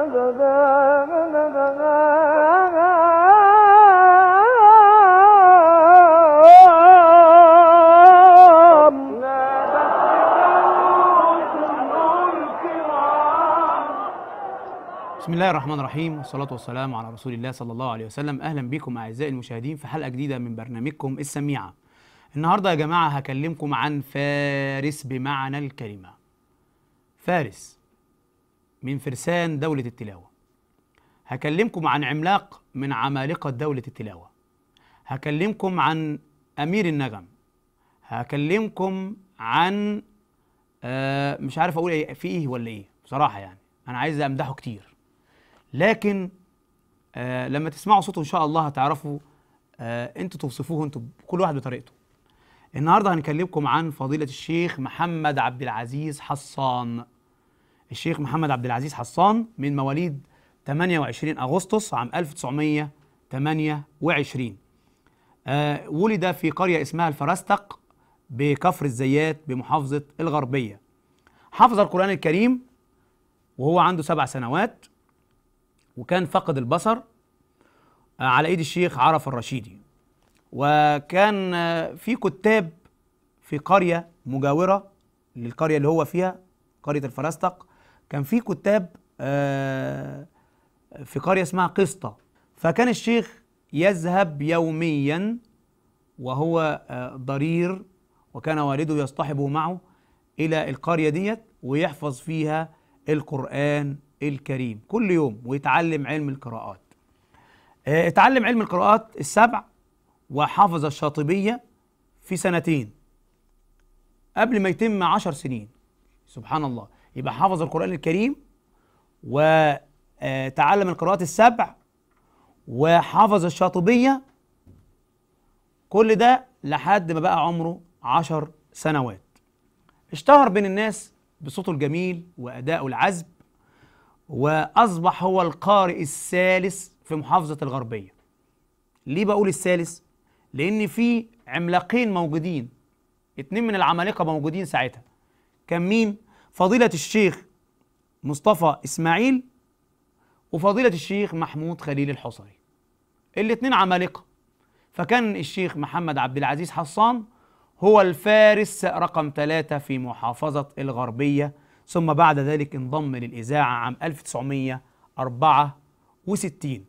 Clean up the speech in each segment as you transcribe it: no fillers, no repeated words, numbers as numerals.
بسم الله الرحمن الرحيم، والصلاة والسلام على رسول الله صلى الله عليه وسلم. أهلا بكم أعزائي المشاهدين في حلقة جديدة من برنامجكم السميعة. النهاردة يا جماعة هكلمكم عن فارس بمعنى الكلمة. فارس من فرسان دولة التلاوة. هكلمكم عن عملاق من عمالقة دولة التلاوة. هكلمكم عن أمير النغم. هكلمكم عن مش عارف أقول إيه في إيه ولا إيه بصراحة، يعني أنا عايز أمدحه كتير، لكن لما تسمعوا صوته إن شاء الله هتعرفوا أنتوا توصفوه أنتوا كل واحد بطريقته. النهارده هنكلمكم عن فضيلة الشيخ محمد عبد العزيز حصان. الشيخ محمد عبد العزيز حصان من مواليد 28 أغسطس عام 1928. ولد في قرية اسمها الفرستق بكفر الزيات بمحافظة الغربية. حفظ القرآن الكريم وهو عنده 7 سنوات، وكان فقد البصر على ايد الشيخ عرف الرشيدي. وكان في كتاب في قرية مجاورة للقرية اللي هو فيها، قرية الفرستق، كان في كتاب في قرية اسمها قسطة. فكان الشيخ يذهب يوميا وهو ضرير، وكان والده يصطحبه معه إلى القرية ديت ويحفظ فيها القرآن الكريم كل يوم ويتعلم علم القراءات. اتعلم علم القراءات ال7 وحفظ الشاطبية في 2 سنين قبل ما يتم 10 سنين. سبحان الله، يبقى حفظ القرآن الكريم وتعلم القراءات ال7 وحفظ الشاطبية، كل ده لحد ما بقى عمره 10 سنوات. اشتهر بين الناس بصوته الجميل وأدائه العذب، وأصبح هو القارئ الثالث في محافظة الغربية. ليه بقول الثالث؟ لأن في عملاقين موجودين، 2 من العمالقة موجودين ساعتها. كان مين؟ فضيلة الشيخ مصطفى إسماعيل وفضيلة الشيخ محمود خليل الحصري، ال2 عمالقة. فكان الشيخ محمد عبد العزيز حصان هو الفارس رقم 3 في محافظة الغربية، ثم بعد ذلك انضم للإذاعة عام 1964.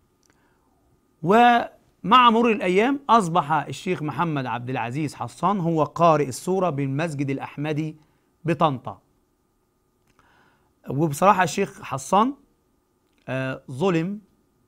ومع مرور الأيام أصبح الشيخ محمد عبد العزيز حصان هو قارئ السورة بالمسجد الأحمدي بطنطا. وبصراحة الشيخ حصان ظلم،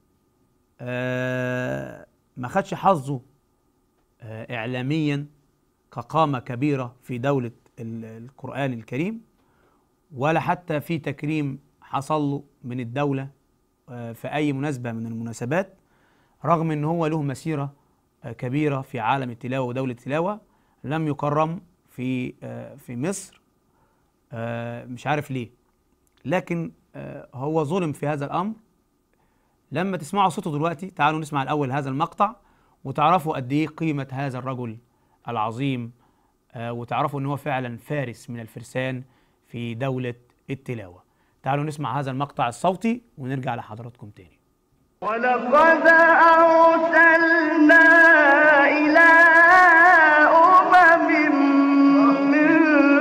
ما خدش حظه إعلاميا كقامة كبيرة في دولة القرآن الكريم، ولا حتى في تكريم حصل له من الدولة في أي مناسبة من المناسبات، رغم أنه هو له مسيرة كبيرة في عالم التلاوة ودولة التلاوة. لم يكرم في مصر، مش عارف ليه، لكن هو ظلم في هذا الأمر. لما تسمعوا صوته دلوقتي تعالوا نسمع الأول هذا المقطع وتعرفوا قد إيه قيمة هذا الرجل العظيم، وتعرفوا أنه هو فعلا فارس من الفرسان في دولة التلاوة. تعالوا نسمع هذا المقطع الصوتي ونرجع لحضراتكم تاني. ولقد أرسلنا إلى أمم من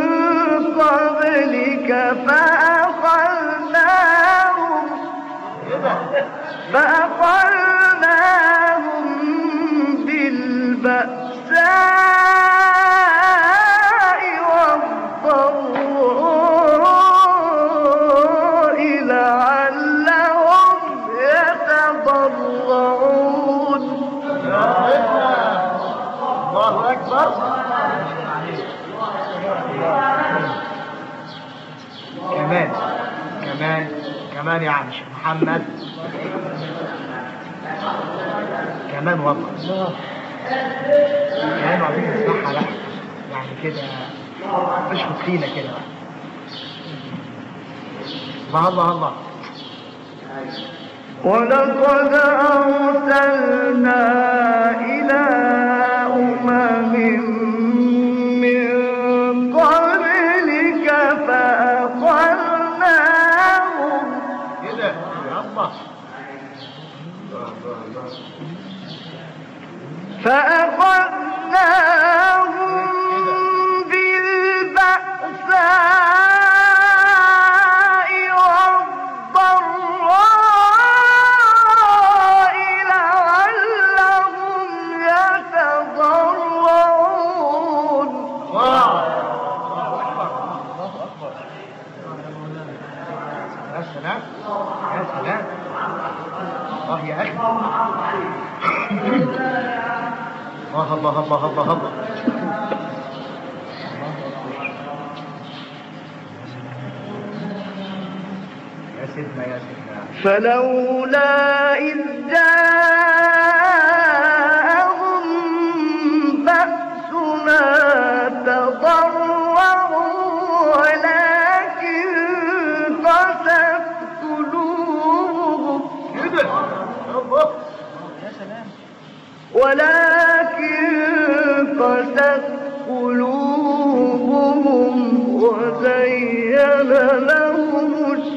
قبلك فأخذناهم بالبأساء والضراء لعلهم يتضرعون. الله أكبر. كمان يا عم شيخ محمد، كمان والله كمان عايزين نسمعها بقى، يعني كده اشفط فينا كده بقى. الله ولقد أرسلنا إلى أمم من قبلك فأخذناهم فأخذناهم بالبأساء والضراء لعلهم يتضرعون. يا سلام يا سلام، الله يا أخي، الله الله الله الله الله. يا سيدنا يا سيدنا. فلولا إذ جاءهم بأسنا تضرعوا ولكن قست قلوبهم وزين لهم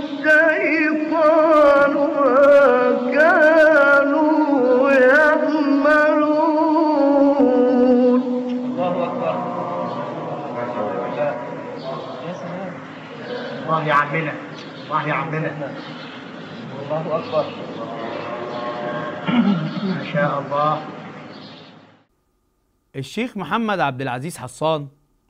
الشيطان ما كانوا يعملون. الله أكبر. الله يا عمنا، الله يا عمنا، الله أكبر، ما شاء الله. الشيخ محمد عبد العزيز حصان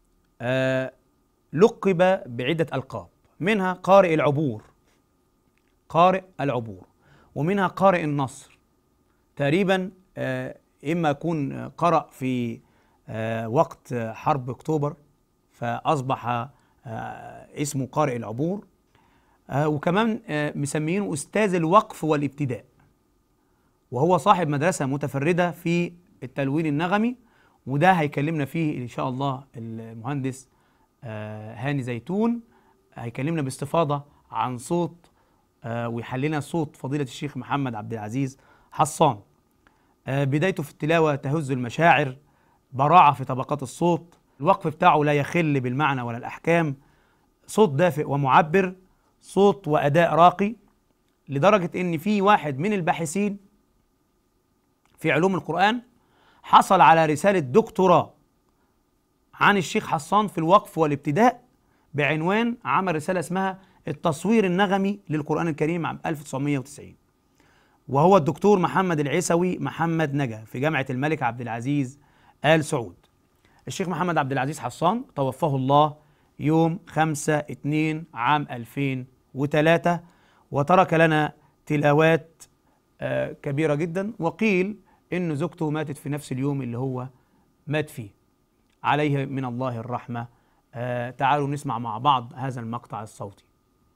لقب بعدة ألقاب، منها قارئ العبور، قارئ العبور، ومنها قارئ النصر. تقريبا إما يكون قرأ في وقت حرب أكتوبر فأصبح اسمه قارئ العبور، وكمان مسمينه أستاذ الوقف والابتداء، وهو صاحب مدرسة متفردة في التلوين النغمي، وده هيكلمنا فيه إن شاء الله المهندس هاني زيتون، هيكلمنا باستفاضة عن صوت ويحللنا صوت فضيلة الشيخ محمد عبد العزيز حصان. بدايته في التلاوة تهز المشاعر، براعة في طبقات الصوت، الوقف بتاعه لا يخل بالمعنى ولا الأحكام، صوت دافئ ومعبر، صوت وأداء راقي، لدرجة إن في واحد من الباحثين في علوم القرآن حصل على رسالة دكتوراه عن الشيخ حصان في الوقف والابتداء بعنوان، عمل رسالة اسمها التصوير النغمي للقرآن الكريم عام 1990، وهو الدكتور محمد العيسوي محمد نجا في جامعة الملك عبد العزيز آل سعود. الشيخ محمد عبد العزيز حصان توفاه الله يوم 5/2 عام 2003، وترك لنا تلاوات كبيرة جدا، وقيل إن زوجته ماتت في نفس اليوم اللي هو مات فيه، عليه من الله الرحمة. تعالوا نسمع مع بعض هذا المقطع الصوتي.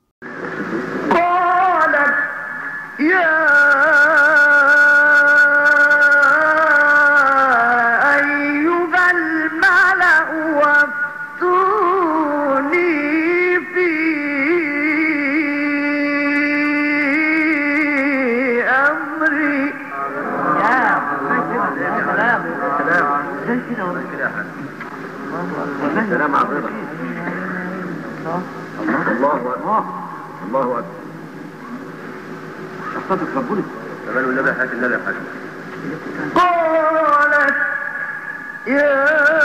قالت يا أيها الملأ وافتوني في أمري. يا سلام عظيم. الله أكبر، الله أكبر. شخصتك ربنا كمان والنبي حاجة النبي حاجة. قالت يا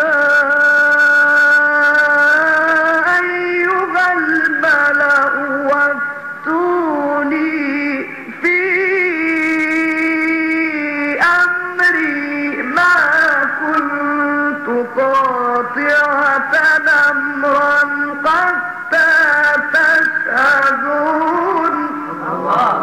أيها الملأ وافتوني في أمري ما كنت قاطعة أمرا حتى تشهدون. الله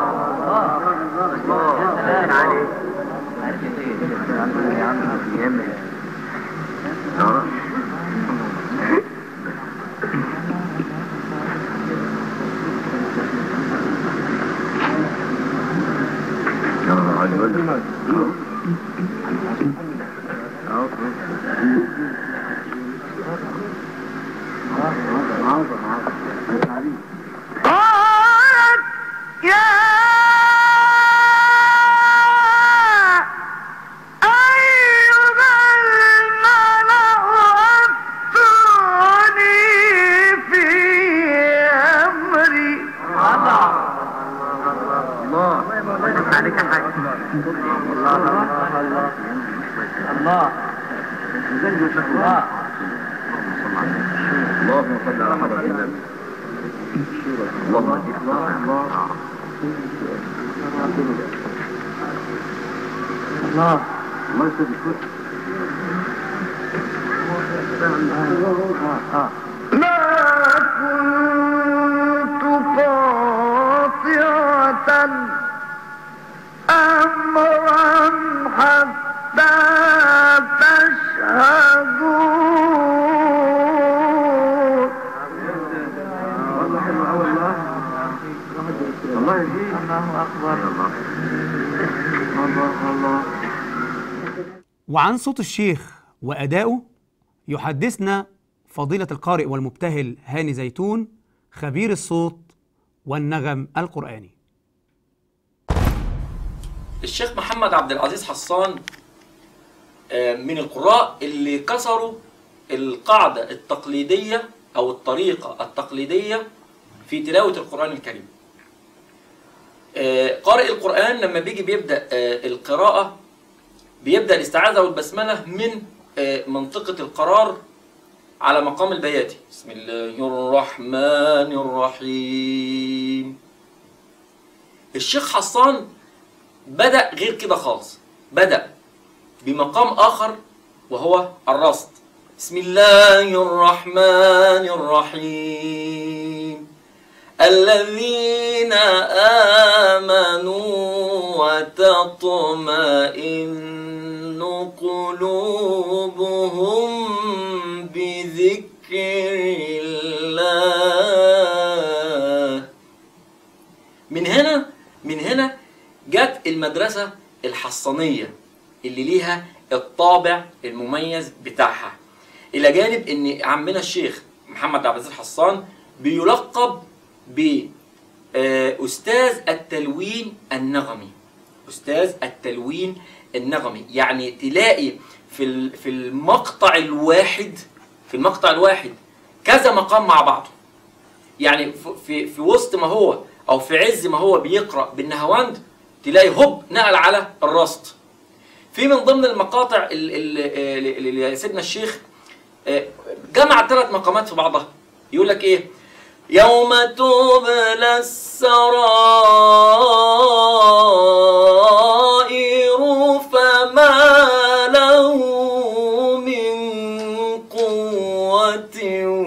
قالت يا أيها الملأ وافتوني في أمري. الله عليك يا حاج. الله الله الله. الله الله. اللهم صل على حضرة النبي. اللهم الله الله يسلمك. ما كنت قاطعة أمرا حتى تشهدون. والله حلو أوي. الله يهديك. الله أكبر. الله. وعن صوت الشيخ وأدائه يحدثنا فضيلة القارئ والمبتهل هاني زيتون، خبير الصوت والنغم القرآني. الشيخ محمد عبد العزيز حسان من القراء اللي كسروا القاعدة التقليدية أو الطريقة التقليدية في تلاوة القرآن الكريم. قارئ القرآن لما بيبدأ القراءة بيبدأ الاستعاذة والبسملة من منطقة القرار على مقام البياتي. بسم الله الرحمن الرحيم. الشيخ حسان بدأ غير كده خالص، بدأ بمقام آخر وهو الرصد. بسم الله الرحمن الرحيم. الذين آمنوا وتطمئن قلوبهم بذكر الله. من هنا جت المدرسة الحصانية اللي ليها الطابع المميز بتاعها، إلى جانب إن عمنا الشيخ محمد عبد العزيز حسان بيلقب بأستاذ التلوين النغمي. أستاذ التلوين النغمي يعني تلاقي في المقطع الواحد كذا مقام مع بعضه. يعني في وسط ما هو أو في عز ما هو بيقرأ بالنهواند تلاقي هوب نقل على الرصد. في من ضمن المقاطع اللي سيدنا الشيخ جمع 3 مقامات في بعضها. يقول لك ايه؟ يوم تبلى السرائر فما له من قوة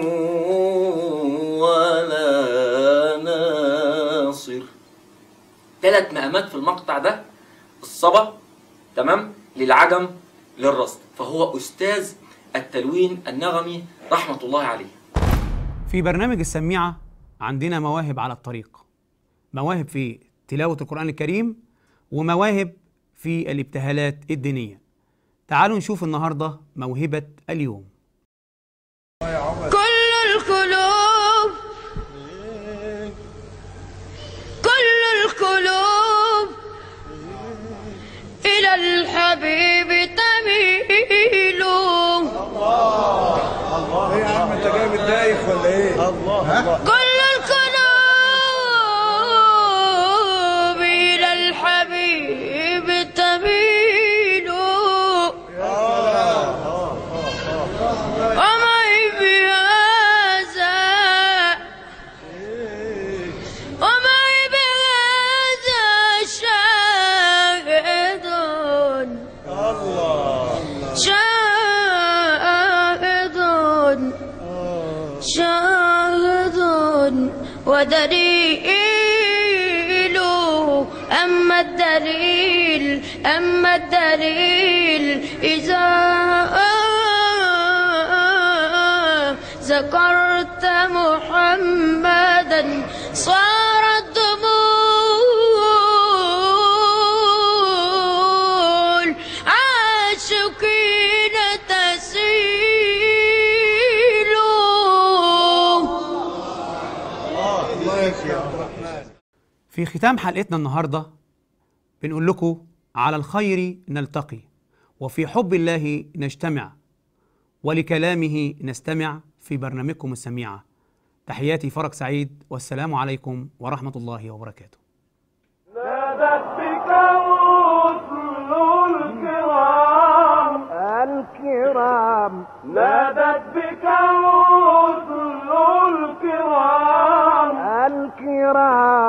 ولا ناصر. 3 مقامات في المقطع ده، الصبا تمام للعجم للرصد. فهو أستاذ التلوين النغمي رحمة الله عليه. في برنامج السميعة عندنا مواهب على الطريق، مواهب في تلاوة القرآن الكريم ومواهب في الابتهالات الدينية. تعالوا نشوف النهاردة موهبة اليوم. كل القلوب إلى الحبيب تميل. الله يا عم انت جاي متضايق ولا ايه؟ الله كل القلوب إلى الحبيب تميل. ومعي بهذا شاهد ودليل. أما الدليل إذا ذكرت محمدا صارت دموع عاشقين تسيل. في ختام حلقتنا النهاردة بنقول لكم على الخير نلتقي، وفي حب الله نجتمع، ولكلامه نستمع في برنامجكم السميعة. تحياتي فرج سعيد، والسلام عليكم ورحمة الله وبركاته. نادت بك الرسل الكرام الكرام نادت بك الرسل الكرام